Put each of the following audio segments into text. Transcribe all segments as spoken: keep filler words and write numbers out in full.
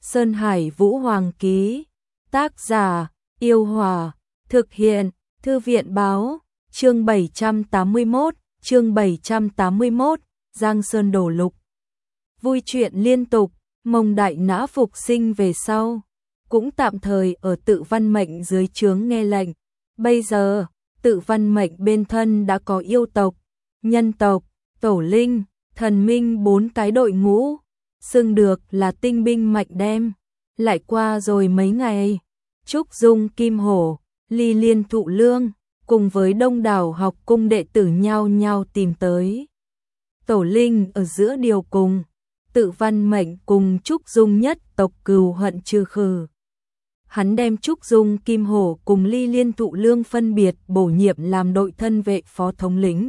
Sơn Hải Vũ Hoàng ký. Tác giả: Yêu Hòa. Thực hiện: Thư viện báo. Chương bảy trăm tám mươi mốt, chương bảy trăm tám mươi mốt, Giang Sơn đổ lục. Vui chuyện liên tục, Mông Đại Nã phục sinh về sau, cũng tạm thời ở Tự Văn Mệnh dưới trướng nghe lệnh. Bây giờ, Tự Văn Mệnh bên thân đã có yêu tộc, nhân tộc, tổ linh, thần minh bốn cái đội ngũ, xưng được là tinh binh mạnh đem. Lại qua rồi mấy ngày, Trúc Dung Kim Hổ, Ly Liên Thụ Lương, cùng với đông đảo học cung đệ tử nhau nhau tìm tới. Tổ linh ở giữa điều cùng, Tự Văn Mệnh cùng Trúc Dung nhất tộc cừu hận trừ khử. Hắn đem Trúc Dung Kim Hổ cùng Ly Liên Thụ Lương phân biệt bổ nhiệm làm đội thân vệ phó thống lĩnh.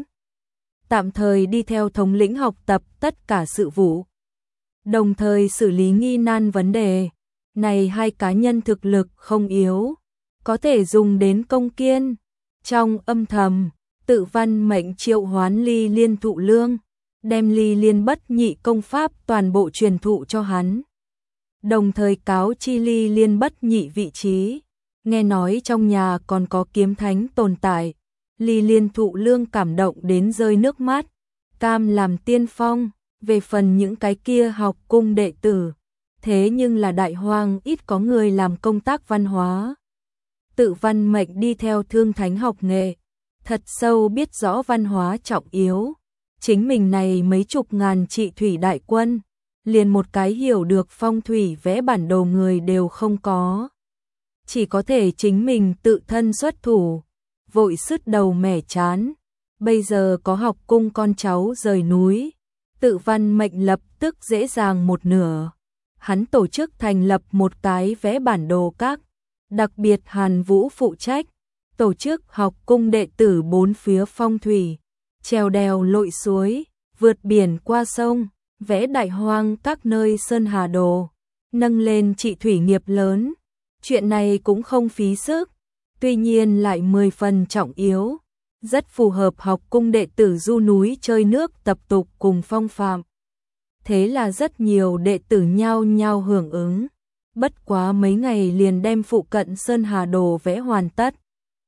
Tạm thời đi theo thống lĩnh học tập tất cả sự vụ, đồng thời xử lý nghi nan vấn đề. Này hai cá nhân thực lực không yếu, có thể dùng đến công kiên. Trong âm thầm, Tự Văn Mệnh triệu hoán Ly Liên Thụ Lương, đem Ly Liên bất nhị công pháp toàn bộ truyền thụ cho hắn. Đồng thời cáo chi Ly Liên bất nhị vị trí, nghe nói trong nhà còn có kiếm thánh tồn tại. Ly Liên Thụ Lương cảm động đến rơi nước mắt, cam làm tiên phong. Về phần những cái kia học cung đệ tử, thế nhưng là đại hoang ít có người làm công tác văn hóa. Tự Văn Mệnh đi theo Thương Thánh học nghệ, thật sâu biết rõ văn hóa trọng yếu. Chính mình này mấy chục ngàn trị thủy đại quân, liền một cái hiểu được phong thủy vẽ bản đồ người đều không có. Chỉ có thể chính mình tự thân xuất thủ, vội sứt đầu mẻ chán. Bây giờ có học cung con cháu rời núi, Tự Văn Mệnh lập tức dễ dàng một nửa. Hắn tổ chức thành lập một cái vẽ bản đồ các, đặc biệt Hàn Vũ phụ trách, tổ chức học cung đệ tử bốn phía phong thủy, trèo đèo lội suối, vượt biển qua sông, vẽ đại hoang các nơi sơn hà đồ, nâng lên trị thủy nghiệp lớn. Chuyện này cũng không phí sức, tuy nhiên lại mười phần trọng yếu, rất phù hợp học cung đệ tử du núi chơi nước tập tục cùng phong phạm. Thế là rất nhiều đệ tử nhau nhau hưởng ứng, bất quá mấy ngày liền đem phụ cận sơn hà đồ vẽ hoàn tất.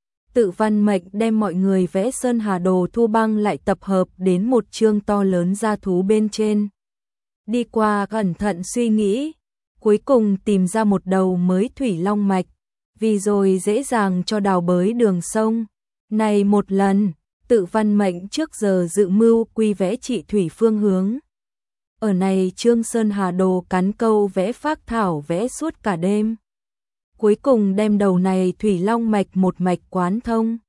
Tự Văn Mệnh đem mọi người vẽ sơn hà đồ thu băng lại tập hợp đến một chương to lớn gia thú bên trên. Đi qua cẩn thận suy nghĩ, cuối cùng tìm ra một đầu mới thủy long mạch, vì rồi dễ dàng cho đào bới đường sông. Này một lần, Tự Văn Mệnh trước giờ dự mưu quy vẽ trị thủy phương hướng. Ở này trương sơn hà đồ cắn câu vẽ phác thảo vẽ suốt cả đêm. Cuối cùng đem đầu này thủy long mạch một mạch quán thông.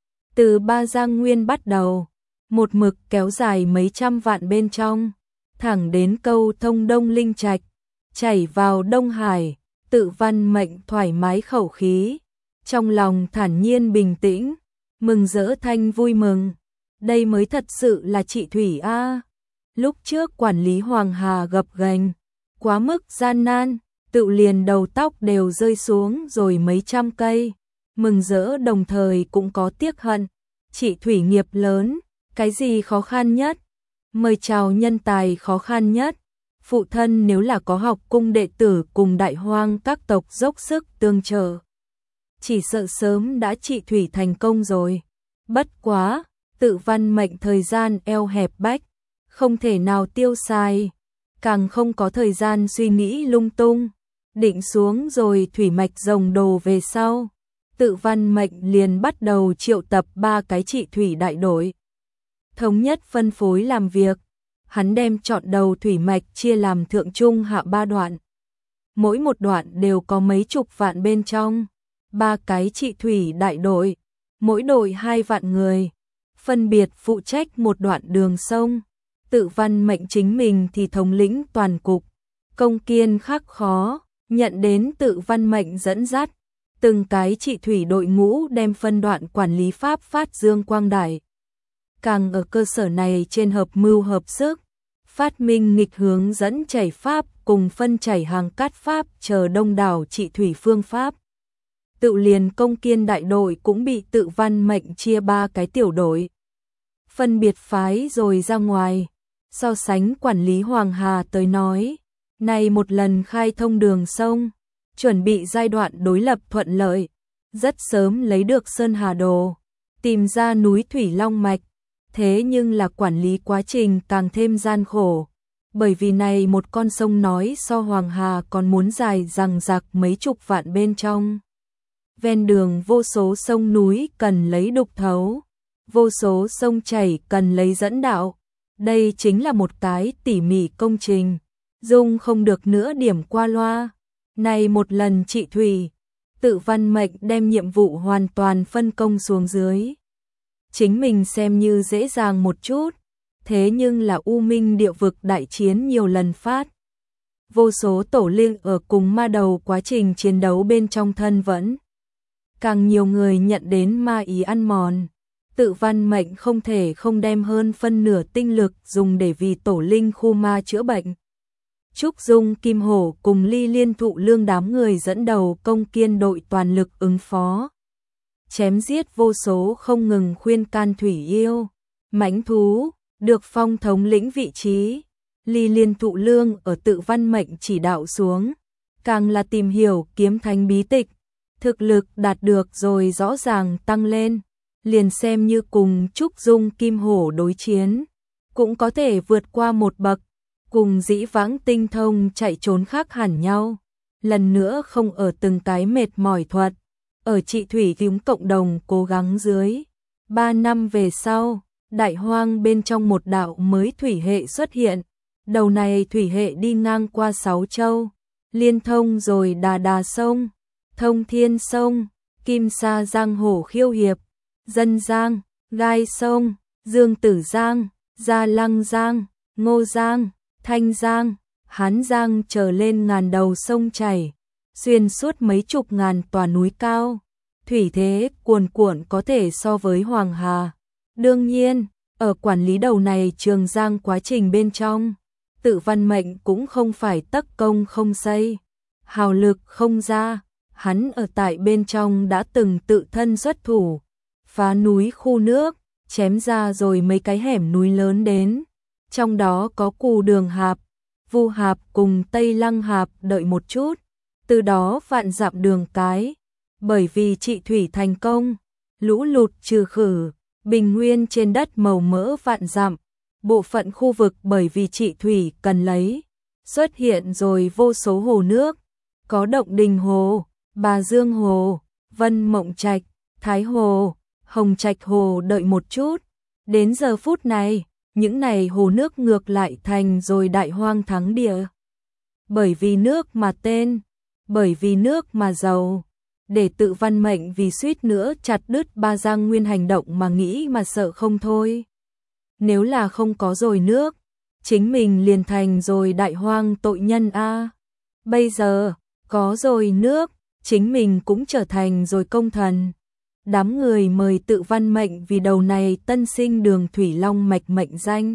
Từ Ba Giang Nguyên bắt đầu, một mực kéo dài mấy trăm vạn bên trong, thẳng đến câu thông Đông Linh Trạch, chảy vào Đông Hải. Tự Văn Mệnh thoải mái khẩu khí, trong lòng thản nhiên bình tĩnh, mừng rỡ thanh vui mừng. Đây mới thật sự là trị thủy a. Lúc trước quản lý Hoàng Hà gập ghềnh, quá mức gian nan, Tự liền đầu tóc đều rơi xuống rồi mấy trăm cây. Mừng rỡ đồng thời cũng có tiếc hận. Trị thủy nghiệp lớn, cái gì khó khăn nhất? Mời chào nhân tài khó khăn nhất. Phụ thân nếu là có học cung đệ tử cùng đại hoang các tộc dốc sức tương trợ, chỉ sợ sớm đã trị thủy thành công rồi. Bất quá, Tự Văn Mệnh thời gian eo hẹp bách, không thể nào tiêu xài, càng không có thời gian suy nghĩ lung tung. Định xuống rồi thủy mạch rồng đồ về sau, Tự Văn Mệnh liền bắt đầu triệu tập ba cái trị thủy đại đội, thống nhất phân phối làm việc. Hắn đem chọn đầu thủy mạch chia làm thượng trung hạ ba đoạn, mỗi một đoạn đều có mấy chục vạn bên trong. Ba cái trị thủy đại đội, mỗi đội hai vạn người, phân biệt phụ trách một đoạn đường sông. Tự Văn Mệnh chính mình thì thống lĩnh toàn cục, công kiên khắc khó, nhận đến Tự Văn Mệnh dẫn dắt, từng cái trị thủy đội ngũ đem phân đoạn quản lý pháp phát dương quang đại. Càng ở cơ sở này trên hợp mưu hợp sức, phát minh nghịch hướng dẫn chảy pháp cùng phân chảy hàng cát pháp chờ đông đảo trị thủy phương pháp. Tự liền công kiên đại đội cũng bị Tự Văn Mệnh chia ba cái tiểu đội, phân biệt phái rồi ra ngoài. So sánh quản lý Hoàng Hà tới nói, Này một lần khai thông đường sông, chuẩn bị giai đoạn đối lập thuận lợi, rất sớm lấy được Sơn Hà Đồ, tìm ra núi Thủy Long Mạch, thế nhưng là quản lý quá trình càng thêm gian khổ, bởi vì này một con sông nói so Hoàng Hà còn muốn dài dằng dặc mấy chục vạn bên trong. Ven đường vô số sông núi cần lấy đục thấu, vô số sông chảy cần lấy dẫn đạo, đây chính là một cái tỉ mỉ công trình, dung không được nữa điểm qua loa. Này một lần chị Thủy, Tự Văn Mệnh đem nhiệm vụ hoàn toàn phân công xuống dưới. Chính mình xem như dễ dàng một chút, thế nhưng là U Minh địa vực đại chiến nhiều lần phát. Vô số tổ linh ở cùng ma đầu quá trình chiến đấu bên trong thân vẫn. Càng nhiều người nhận đến ma ý ăn mòn. Tự Văn Mệnh không thể không đem hơn phân nửa tinh lực dùng để vì tổ linh khu ma chữa bệnh. Trúc Dung Kim Hổ cùng Ly Liên Thụ Lương đám người dẫn đầu công kiên đội toàn lực ứng phó. Chém giết vô số không ngừng khuyên can thủy yêu, mãnh thú, được phong thống lĩnh vị trí. Ly Liên Thụ Lương ở Tự Văn Mệnh chỉ đạo xuống, càng là tìm hiểu kiếm thánh bí tịch, thực lực đạt được rồi rõ ràng tăng lên, liền xem như cùng Trúc Dung Kim Hổ đối chiến, cũng có thể vượt qua một bậc, cùng dĩ vãng tinh thông chạy trốn khác hẳn nhau, lần nữa không ở từng cái mệt mỏi thuật, ở chị Thủy Kiếm cộng đồng cố gắng dưới. Ba năm về sau, đại hoang bên trong một đạo mới thủy hệ xuất hiện, đầu này thủy hệ đi ngang qua sáu châu, liên thông rồi Đà Đà sông, Thông Thiên sông, Kim Sa Giang Hồ Khiêu Hiệp, Dân Giang, Gai sông, Dương Tử Giang, Gia Lăng Giang, Ngô Giang, Thanh Giang, Hán Giang trở lên ngàn đầu sông chảy, xuyên suốt mấy chục ngàn tòa núi cao, thủy thế cuồn cuộn có thể so với Hoàng Hà. Đương nhiên, ở quản lý đầu này Trường Giang quá trình bên trong, Tự Văn Mệnh cũng không phải tất công không xây, hào lực không ra, hắn ở tại bên trong đã từng tự thân xuất thủ, phá núi khu nước, chém ra rồi mấy cái hẻm núi lớn đến, trong đó có Cù Đường Hạp, Vu Hạp cùng Tây Lăng Hạp. Đợi một chút, từ đó vạn dặm đường cái, bởi vì trị thủy thành công, lũ lụt trừ khử, bình nguyên trên đất màu mỡ vạn dặm, bộ phận khu vực bởi vì trị thủy cần lấy, xuất hiện rồi vô số hồ nước, có Động Đình Hồ, Bà Dương Hồ, Vân Mộng Trạch, Thái Hồ, Hồng Trạch Hồ. Đợi một chút, đến giờ phút này, những này hồ nước ngược lại thành rồi đại hoang thắng địa. Bởi vì nước mà tên, bởi vì nước mà giàu, để Tự Văn Mệnh vì suýt nữa chặt đứt Ba Giang Nguyên hành động mà nghĩ mà sợ không thôi. Nếu là không có rồi nước, chính mình liền thành rồi đại hoang tội nhân a. Bây giờ, có rồi nước, chính mình cũng trở thành rồi công thần. Đám người mời Tự Văn Mệnh vì đầu này tân sinh đường Thủy Long Mạch mệnh danh.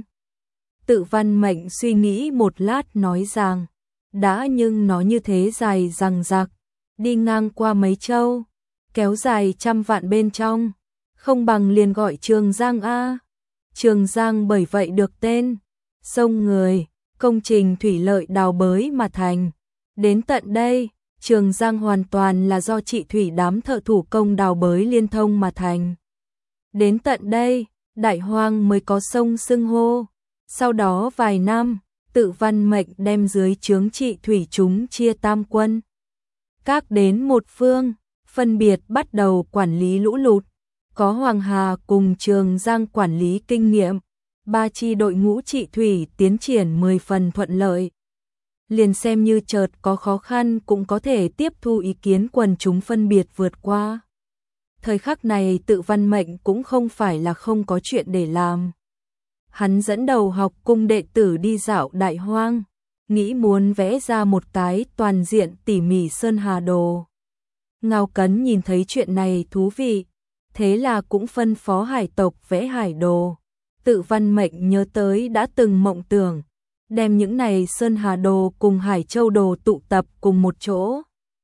Tự Văn Mệnh suy nghĩ một lát nói rằng, đã nhưng nó như thế dài dằng dặc, đi ngang qua mấy châu, kéo dài trăm vạn bên trong, không bằng liền gọi Trường Giang a. Trường Giang bởi vậy được tên, sông người, công trình thủy lợi đào bới mà thành. Đến tận đây, Trường Giang hoàn toàn là do trị thủy đám thợ thủ công đào bới liên thông mà thành. Đến tận đây, đại hoang mới có sông xưng hô. Sau đó vài năm, Tự Văn Mệnh đem dưới trướng trị thủy chúng chia tam quân. Các đến một phương, phân biệt bắt đầu quản lý lũ lụt. Có Hoàng Hà cùng Trường Giang quản lý kinh nghiệm, ba chi đội ngũ trị thủy tiến triển mười phần thuận lợi. Liền xem như chợt có khó khăn cũng có thể tiếp thu ý kiến quần chúng phân biệt vượt qua. Thời khắc này Tự Văn Mệnh cũng không phải là không có chuyện để làm. Hắn dẫn đầu học cung đệ tử đi dạo đại hoang, nghĩ muốn vẽ ra một cái toàn diện tỉ mỉ Sơn Hà Đồ. Ngao Cấn nhìn thấy chuyện này thú vị, thế là cũng phân phó hải tộc vẽ hải đồ. Tự Văn Mệnh nhớ tới đã từng mộng tưởng, đem những này Sơn Hà Đồ cùng Hải Châu Đồ tụ tập cùng một chỗ.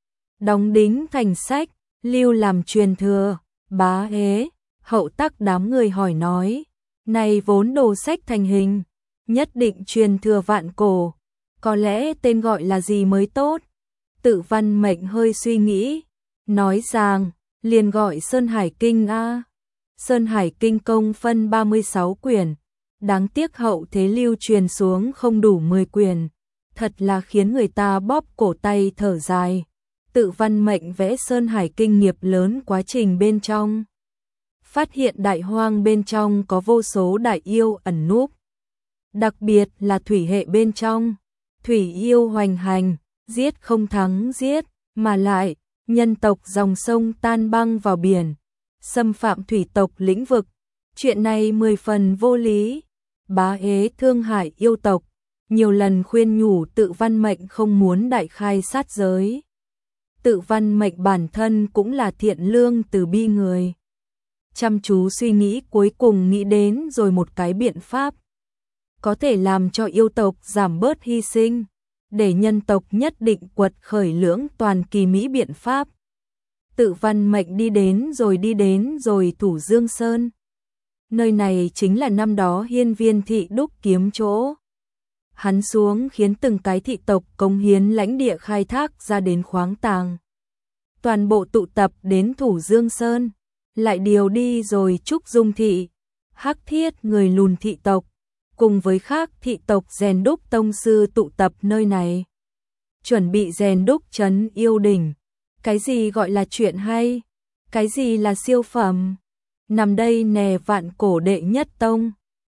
Đóng đính thành sách, lưu làm truyền thừa. Bá Hế, Hậu Tắc đám người hỏi nói, này vốn đồ sách thành hình, nhất định truyền thừa vạn cổ, có lẽ tên gọi là gì mới tốt. Tự Văn Mệnh hơi suy nghĩ, nói rằng, liền gọi Sơn Hải Kinh a. Sơn Hải Kinh công phân ba mươi sáu quyển, đáng tiếc hậu thế lưu truyền xuống không đủ mười quyển, thật là khiến người ta bóp cổ tay thở dài. Tự Văn Mệnh vẽ Sơn Hải Kinh nghiệp lớn quá trình bên trong. Phát hiện đại hoang bên trong có vô số đại yêu ẩn núp. Đặc biệt là thủy hệ bên trong, thủy yêu hoành hành, giết không thắng giết, mà lại, nhân tộc dòng sông tan băng vào biển, xâm phạm thủy tộc lĩnh vực. Chuyện này mười phần vô lý. Bá Ế thương hại yêu tộc, nhiều lần khuyên nhủ Tự Văn Mệnh không muốn đại khai sát giới. Tự Văn Mệnh bản thân cũng là thiện lương từ bi người. Chăm chú suy nghĩ cuối cùng nghĩ đến rồi một cái biện pháp. Có thể làm cho yêu tộc giảm bớt hy sinh, để nhân tộc nhất định quật khởi lưỡng toàn kỳ mỹ biện pháp. Tự Văn Mệnh đi đến rồi đi đến rồi Thủ Dương Sơn. Nơi này chính là năm đó Hiên Viên thị đúc kiếm chỗ. Hắn xuống khiến từng cái thị tộc cống hiến lãnh địa khai thác ra đến khoáng tàng. Toàn bộ tụ tập đến Thủ Dương Sơn, lại điều đi rồi Trúc Dung thị, Hắc Thiết người lùn thị tộc, cùng với khác thị tộc rèn đúc tông sư tụ tập nơi này. Chuẩn bị rèn đúc trấn yêu đỉnh. Cái gì gọi là chuyện hay? Cái gì là siêu phẩm? Nằm đây nè vạn cổ đệ nhất tông.